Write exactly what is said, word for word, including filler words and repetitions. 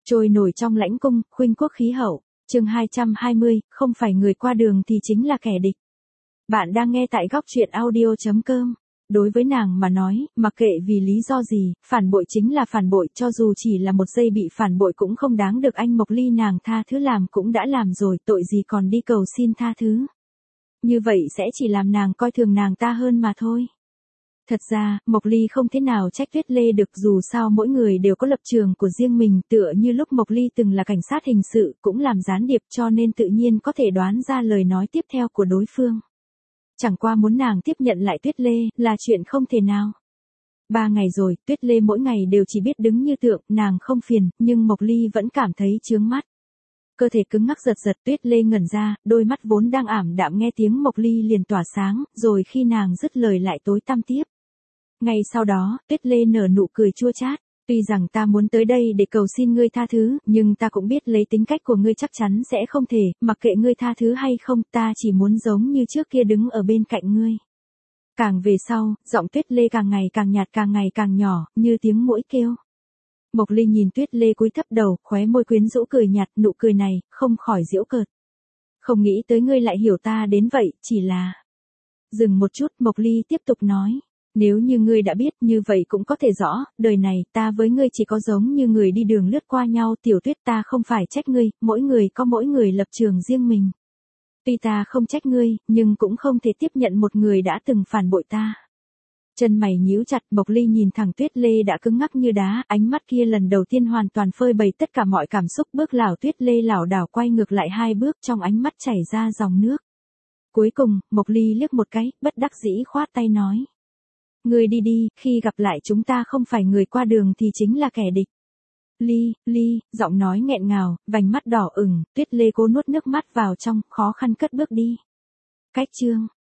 Trôi nổi trong lãnh cung, khuynh quốc khí hậu. Chương hai trăm hai mươi, không phải người qua đường thì chính là kẻ địch. Bạn đang nghe tại góc truyện audio chấm com. Đối với nàng mà nói, mặc kệ vì lý do gì, phản bội chính là phản bội, cho dù chỉ là một giây bị phản bội cũng không đáng được anh Mộc Ly nàng tha thứ, làm cũng đã làm rồi, tội gì còn đi cầu xin tha thứ. Như vậy sẽ chỉ làm nàng coi thường nàng ta hơn mà thôi. Thật ra, Mộc Ly không thế nào trách Tuyết Lê được, dù sao mỗi người đều có lập trường của riêng mình, tựa như lúc Mộc Ly từng là cảnh sát hình sự, cũng làm gián điệp, cho nên tự nhiên có thể đoán ra lời nói tiếp theo của đối phương. Chẳng qua muốn nàng tiếp nhận lại Tuyết Lê, là chuyện không thể nào. Ba ngày rồi, Tuyết Lê mỗi ngày đều chỉ biết đứng như tượng, nàng không phiền, nhưng Mộc Ly vẫn cảm thấy chướng mắt. Cơ thể cứng ngắc giật giật, Tuyết Lê ngẩn ra, đôi mắt vốn đang ảm đạm nghe tiếng Mộc Ly liền tỏa sáng, rồi khi nàng dứt lời lại tối tăm tiếp. Ngay sau đó, Tuyết Lê nở nụ cười chua chát. Tuy rằng ta muốn tới đây để cầu xin ngươi tha thứ, nhưng ta cũng biết lấy tính cách của ngươi chắc chắn sẽ không thể, mặc kệ ngươi tha thứ hay không, ta chỉ muốn giống như trước kia đứng ở bên cạnh ngươi. Càng về sau, giọng Tuyết Lê càng ngày càng nhạt, càng ngày càng nhỏ, như tiếng muỗi kêu. Mộc Ly nhìn Tuyết Lê cúi thấp đầu, khóe môi quyến rũ cười nhạt, nụ cười này, không khỏi giễu cợt. Không nghĩ tới ngươi lại hiểu ta đến vậy, chỉ là... Dừng một chút, Mộc Ly tiếp tục nói. Nếu như ngươi đã biết, như vậy cũng có thể rõ, đời này ta với ngươi chỉ có giống như người đi đường lướt qua nhau. Tiểu Tuyết, ta không phải trách ngươi, mỗi người có mỗi người lập trường riêng mình. Tuy ta không trách ngươi, nhưng cũng không thể tiếp nhận một người đã từng phản bội ta. Chân mày nhíu chặt, Mộc Ly nhìn thẳng Tuyết Lê đã cứng ngắc như đá, ánh mắt kia lần đầu tiên hoàn toàn phơi bày tất cả mọi cảm xúc, bước lảo Tuyết Lê lảo đảo quay ngược lại hai bước, trong ánh mắt chảy ra dòng nước. Cuối cùng, Mộc Ly liếc một cái, bất đắc dĩ khoát tay nói. Ngươi đi đi, khi gặp lại chúng ta không phải người qua đường thì chính là kẻ địch. Ly, Ly, giọng nói nghẹn ngào, vành mắt đỏ ửng, Tuyết Lê cố nuốt nước mắt vào trong, khó khăn cất bước đi. Cách chương